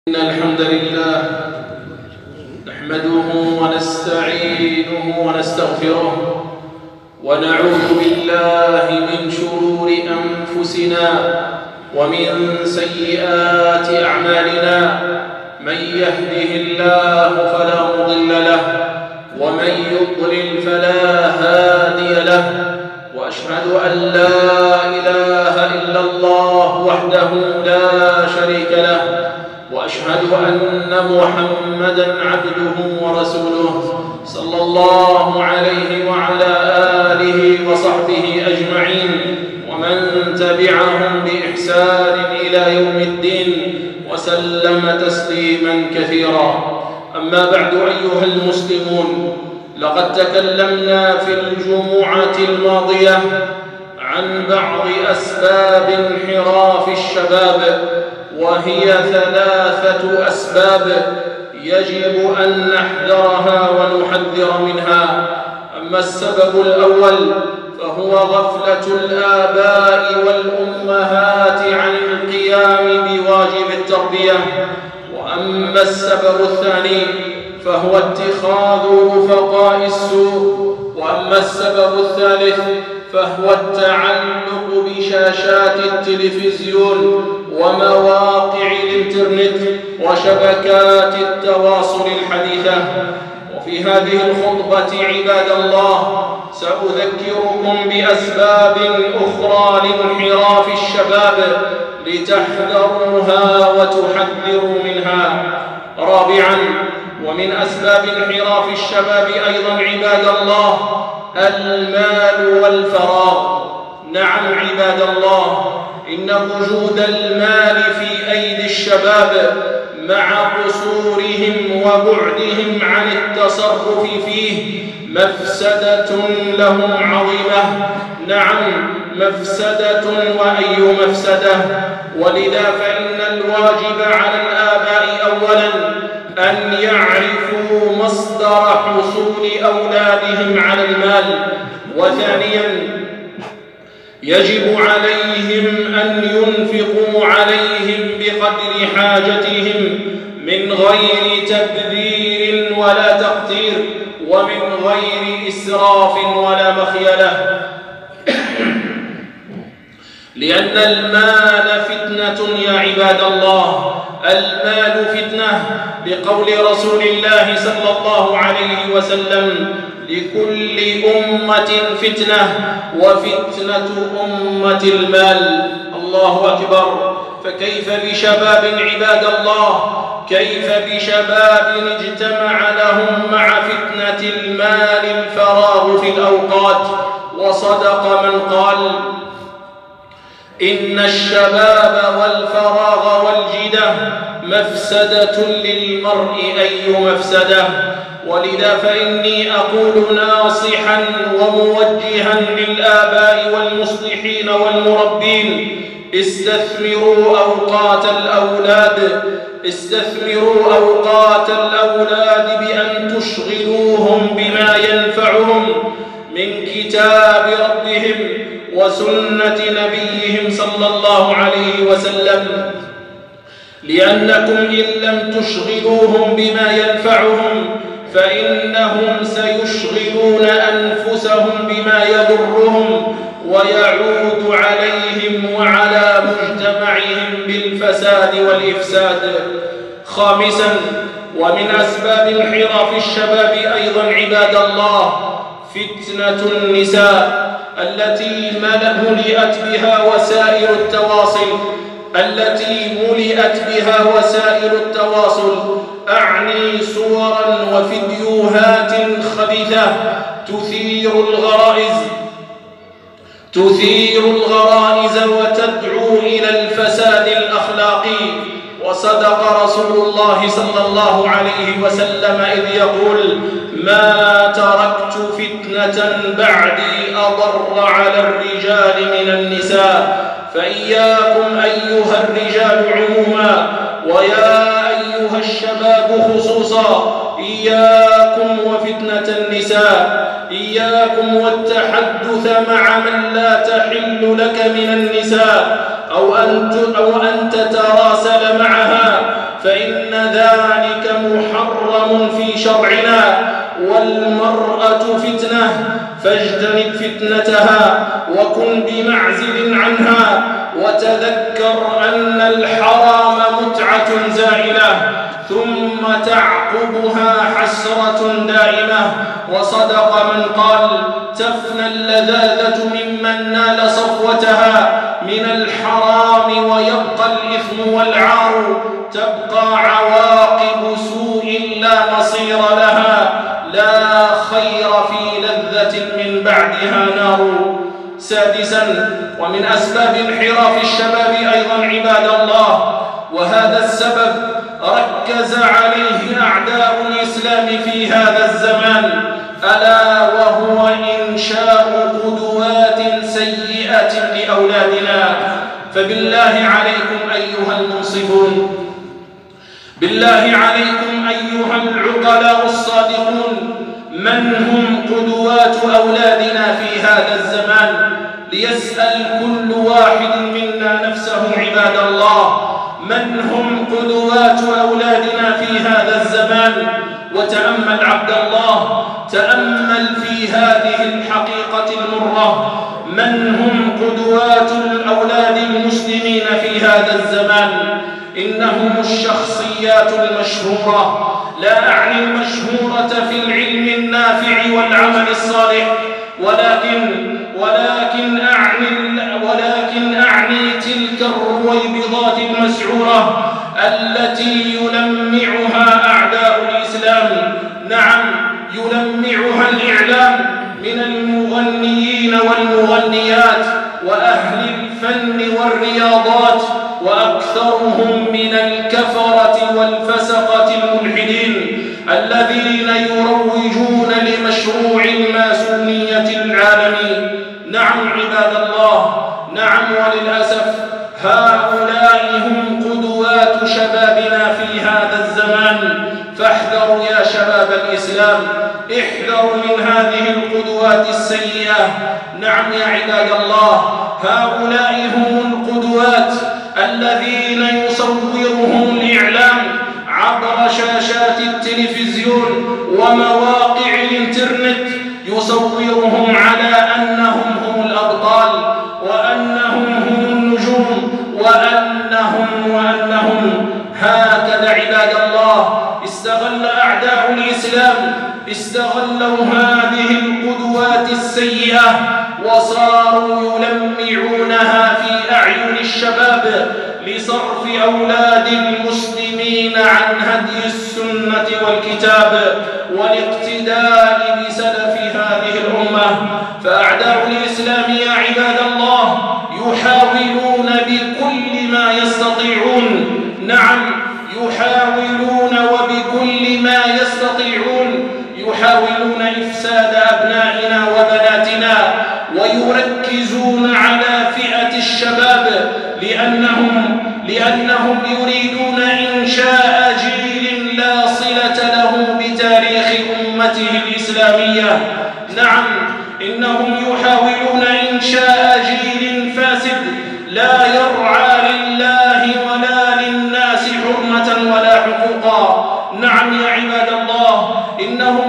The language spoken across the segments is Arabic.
إن الحمد لله نحمده ونستعينه ونستغفره ونعوذ بالله من شرور أنفسنا ومن سيئات أعمالنا. من يهده الله فلا مضل له ومن يضلل فلا هادي له، وأشهد أن لا إله إلا الله وحده لا شريك له، وأشهد أن محمدًا عبده ورسوله صلى الله عليه وعلى آله وصحبه أجمعين ومن تبعهم بإحسان إلى يوم الدين وسلم تسليمًا كثيرًا. أما بعد أيها المسلمون، لقد تكلمنا في الجمعة الماضية عن بعض أسباب انحراف الشباب، وهي 3 أسباب يجب أن نحذرها ونحذر منها. أما السبب الأول فهو غفلة الآباء والأمهات عن القيام بواجب التربية. وأما السبب الثاني فهو اتخاذ رفقاء السوء. وأما السبب الثالث فهو التعلق بشاشات التلفزيون ومواقع الإنترنت وشبكات التواصل الحديثة. وفي هذه الخطبة عباد الله سأذكركم بأسباب أخرى لانحراف الشباب لتحذروها وتحذروا منها. رابعاً، ومن أسباب انحراف الشباب أيضاً عباد الله المال والفراغ. نعم عباد الله، إن وجود المال في أيدي الشباب مع قصورهم وبعدهم عن التصرف فيه مفسدة لهم عظيمة. نعم مفسدة، وأي مفسدة. ولذا فإن الواجب على الآباء أولاً أن يعرفوا مصدر حصول أولادهم على المال، وثانياً يجب عليهم أن ينفقوا عليهم بقدر حاجتهم من غير تبذير ولا تقتير، ومن غير إسراف ولا مخيلة، لأن المال فتنة يا عباد الله. المال فتنة، لقول رسول الله صلى الله عليه وسلم: لكل أمة فتنة وفتنة أمة المال. الله أكبر. فكيف بشباب عباد الله، كيف بشباب اجتمع لهم مع فتنة المال الفراغ في الأوقات؟ وصدق من قال: إن الشباب والفراغ والجدة مفسدة للمرء أي مفسدة. ولذا فإني أقول ناصحا وموجها للآباء والمصلحين والمربين: استثمروا أوقات الأولاد، استثمروا أوقات الأولاد بأن تشغلوهم بما ينفعهم من كتاب ربهم وسنة نبيهم صلى الله عليه وسلم، لأنكم إن لم تشغلوهم بما ينفعهم فإنهم سيشغلون أنفسهم بما يضرهم ويعود عليهم وعلى مجتمعهم بالفساد والإفساد. خامساً، ومن أسباب انحراف الشباب أيضاً عباد الله فتنة النساء التي ملئت بها وسائل التواصل، أعني صوراً وفيديوهات خبيثة تثير الغرائز وتدعو إلى الفساد الأخلاقي. وصدق رسول الله صلى الله عليه وسلم إذ يقول: ما تركت فتنة بعدي أضر على الرجال من النساء. فإياكم أيها الرجال عموما، ويا أيها الشباب خصوصا، إياكم وفتنة النساء، إياكم والتحدث مع من لا تحل لك من النساء، أو أن تتراسل معها، فإن ذلك محرم في شرعنا. والمرأة فتنة فاجتنب فتنتها وكن بمعزل عنها، وتذكر أن الحرام متعة زائلة ثم تعقبها حسرة دائمة. وصدق من قال: تفنى اللذاذة ممن نال صفوتها من الحرام ويبقى الإثم والعار، تبقى عواقب سوء لا مصير لها، لا خير في لذة من بعدها نار. سادسا، ومن أسباب انحراف الشباب أيضا عباد الله، وهذا السبب ركز عليه أعداء الإسلام في هذا الزمان، ألا وهو إنشاء قدوات سيئة لأولادنا. فبالله عليكم أيها المنصفون، بالله عليكم أيها العقلاء الصادقون، من هم قدوات أولادنا في هذا الزمان؟ ليسأل كل واحد منا نفسه عباد الله، من هم قدوات أولادنا في هذا الزمان؟ وتأمل عبد الله، تأمل في هذه الحقيقة المرة، من هم قدوات الأولاد المسلمين في هذا الزمان؟ إنهم الشخصيات المشهورة، لا أعني المشهورة في العلم النافع والعمل الصالح، ولكن أعني تلك الرويبضات المسعورة التي يلمعها أعداء الإسلام، نعم يلمعها الإعلام من المغنيين والمغنيات وأهل الفن والرياضات، وأكثرهم من الكفرة والفسقة الملحدين الذين يروجون لمشروع الماسونية العالمي. نعم عباد الله، نعم، وللأسف هؤلاء هم قدوات شبابنا في هذا الزمان. فاحذروا يا شباب الإسلام، احذروا من هذه القدوات السيئة. نعم يا عباد الله، هؤلاء هم القدوات الذين يصورهم الإعلام عبر شاشات التلفزيون ومواقع الإنترنت، يصورهم على أنهم هم الأبطال، وأنهم هم النجوم، وأنهم هكذا عباد الله استغل أعداء الإسلام، استغلوا هذه القدوات السيئة وصاروا يلمعونها في أعين الشباب لصرف أولاد المسلمين عن هدي السنة والكتاب والاقتداء بسلف هذه الأمة. فأعداء الإسلام يا عباد الله يحاولون بكل ما يستطيعون، نعم يحاولون وبكل ما يستطيعون، يحاولون إفساد أبنائنا وبناتنا، ويركزون على فئة الشباب لأنهم يريدون إنشاء جيل لا صلة له بتاريخ أمته الإسلامية. نعم إنهم يحاولون إنشاء جيل فاسد لا يرعى لله ولا للناس حرمة ولا حقوقا. نعم يا عباد الله، إنهم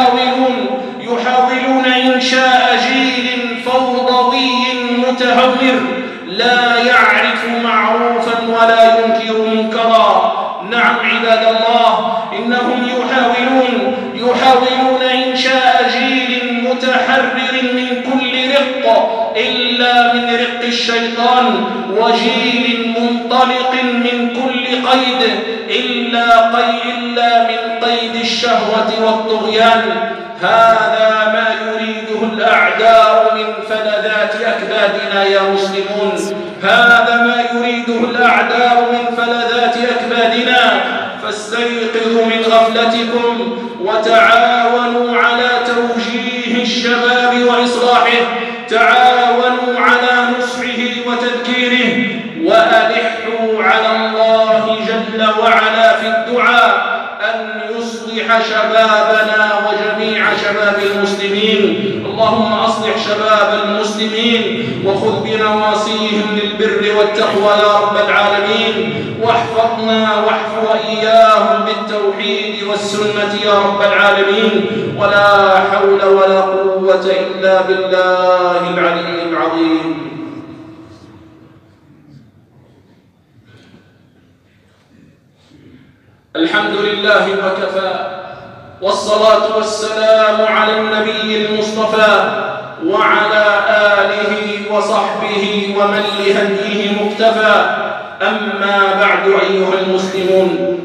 يحاولون إنشاء جيل فوضوي متهور لا يعرف معروفا ولا ينكر منكرا. نعم عباد الله، إنهم يحاولون إنشاء جيل متحرر من كل رق إلا من رق الشيطان، وجيل منطلق من كل قيد إلا من قيد الشهوة والطغيان. هذا ما يريده الأعداء من فلذات أكبادنا يا مسلمون، هذا ما يريده الأعداء من فلذات أكبادنا. فاستيقظوا من غفلتكم وتعاونوا على توجيه الشباب وإصلاحه، تعاونوا على نصحه وتذكيره، وألحوا على الله جل وعلا في الدعاء أن يصلح شبابنا وجميع شبابنا شباب المسلمين. اللهم أصلح شباب المسلمين وخذ بنواصيهم للبر والتقوى يا رب العالمين، واحفظنا واحفظ إياهم بالتوحيد والسنة يا رب العالمين، ولا حول ولا قوة إلا بالله العلي العظيم. الحمد لله وكفى، والصلاة والسلام على النبي المصطفى وعلى آله وصحبه ومن لهديه مقتفى. أما بعد أيها المسلمون،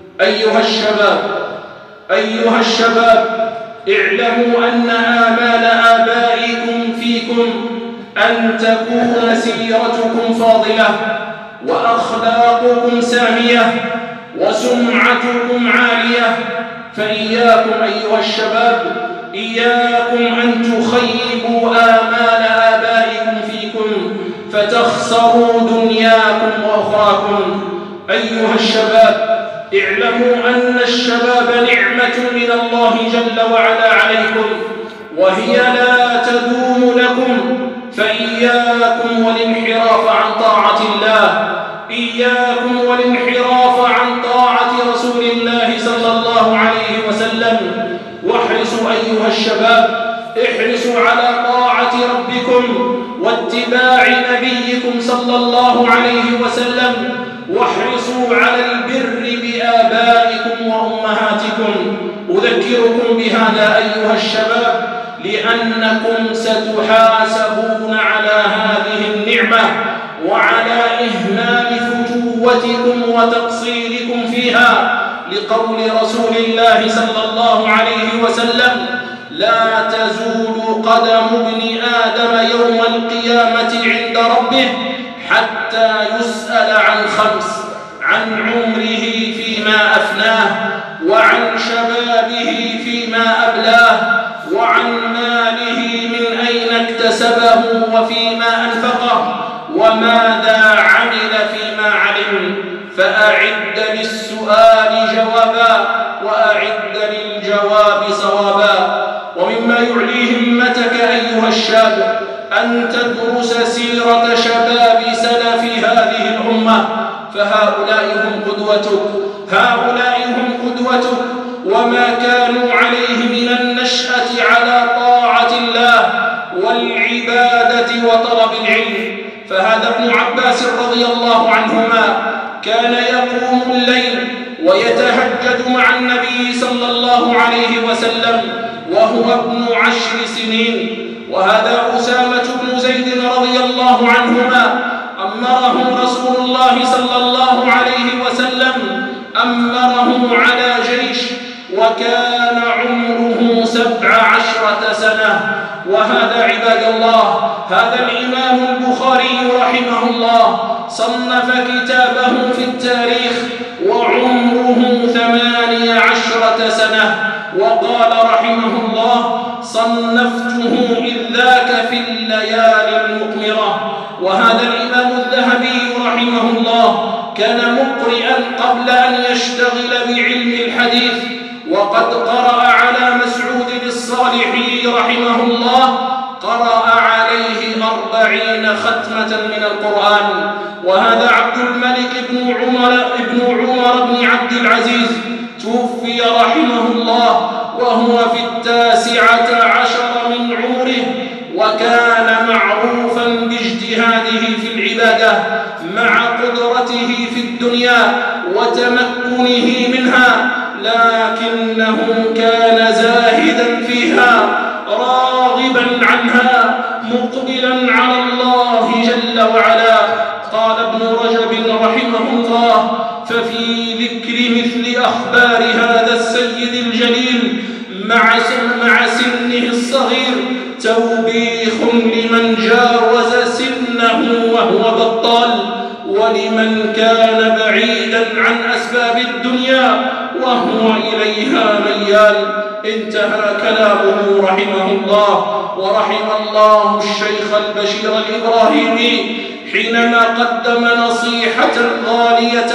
أيها الشباب، اعلموا أن آمال آبائكم فيكم أن تكون سيرتكم فاضلة وأخلاقكم سامية وسمعتكم عالية. فإياكم أيها الشباب، إياكم أن تخيبوا آمال آبائكم فيكم فتخسروا دنياكم وأخراكم. أيها الشباب، اعلموا أن الشباب نعمة من الله جل وعلا عليكم، وهي لا تدوم لكم، فإياكم والانحراف عن طاعة الله، إياكم والانحراف عن طاعة رسول الله صلى الله عليه وسلم. واحرصوا أيها الشباب، احرصوا على طاعة ربكم واتباع نبيكم صلى الله عليه وسلم، واحرصوا على البر بآبائكم وأمهاتكم. أذكركم بهذا أيها الشباب لأنكم ستحاسبون على هذه النعمة وعلى إهمال فتوتكم وتقصيركم فيها، لقول رسول الله صلى الله عليه وسلم: لا تزول قدم ابن آدم يوم القيامة عند ربه حتى يسأل عن خمس: عن عمره فيما أفناه، وعن شبابه فيما أبلاه، وعن ماله من أين اكتسبه وفيما أنفقه، وماذا عمل فيما علم. فأعد للسؤال جوابا وأعد للجواب صوابا. ومما يعلي همتك أيها الشاب أن تدرس سيرة شباب سلف هذه الأمة، فهؤلاء هم قدوتك، وما كانوا عليه من النشأة على طاعة الله والعبادة وطلب العلم. فهذا ابن عباس رضي الله عنهما كان يقوم الليل ويتهجد مع النبي صلى الله عليه وسلم وهو ابن 10 سنين. وهذا أسامة بن زيد رضي الله عنهما أمره رسول الله صلى الله عليه وسلم، أمره على جيش وكان عمره 17 سنة. وهذا عباد الله، هذا الإمام البخاري رحمه الله صنف كتابه في التاريخ وعمره 18 سنة، وقال رحمه الله: صنفته إذ ذاك في الليالي المقمرة. وهذا الإمام الذهبي رحمه الله كان مقرئا قبل أن يشتغل بعلم الحديث، وقد قرأ على مسعود الصالحي رحمه الله، قرأ عليه 40 ختمة من القرآن. وهذا عبد الملك بن عمر بن عبد العزيز توفي رحمه الله وهو في 19 من عمره، وكان معروفا باجتهاده في العبادة مع قدرته في الدنيا وتمكنه منها، لكنه كان زاهدا فيها راغبا عنها مقبلا على الله جل وعلا. قال ابن رجب رحمه الله: ففي ذكر مثل أخبار هذا السيد الجليل مع سنه الصغير توبيخ لمن جاوز سنه وهو بطال، ولمن كان بعيدا عن أسباب الدنيا وهو إليها ميال. انتهى كلامه رحمه الله. ورحم الله الشيخ البشير الإبراهيمي حينما قدم نصيحة غالية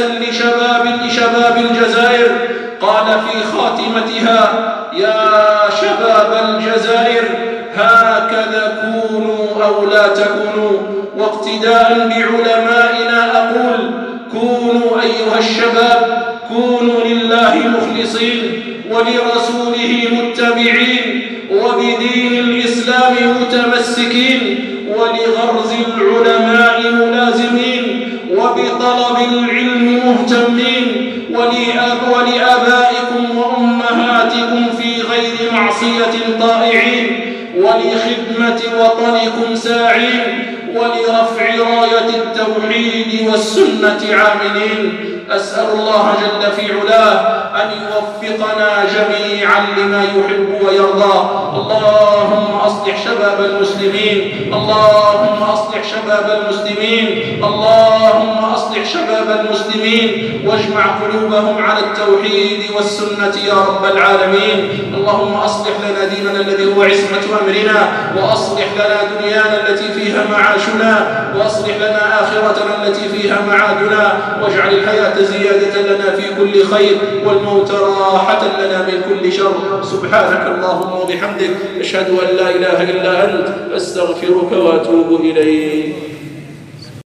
لشباب الجزائر، قال في خاتمتها: يا شباب الجزائر. هكذا كونوا أو لا تكونوا. واقتداء بعلمائنا أقول: كونوا أيها الشباب، كونوا لله مخلصين ولرسوله متبعين وبدين الإسلام متمسكين ولغرز العلماء ملازمين وبطلب العلم مهتمين ولآبائكم وأمهاتكم في غير معصية طائعين ولخدمة وطنكم ساعين ولرفع راية التوحيد والسنة عاملين. أسأل الله جل في علاه أن يوفقنا جميعا لما يحب ويرضى. اللهم أصلح شباب المسلمين، اللهم أصلح شباب المسلمين، اللهم أصلح شباب المسلمين واجمع قلوبهم على التوحيد والسنة يا رب العالمين. اللهم أصلح لنا ديننا الذي هو عصمة أمرنا، وأصلح لنا دنيانا التي فيها معاشنا، وأصلح لنا آخرتنا التي فيها معادنا، واجعل الحياة زيادة لنا في كل خير والموت راحة لنا من كل شر. سبحانك اللهم وبحمدك، أشهد أن لا إله إلا أنت، أستغفرك وأتوب إليك.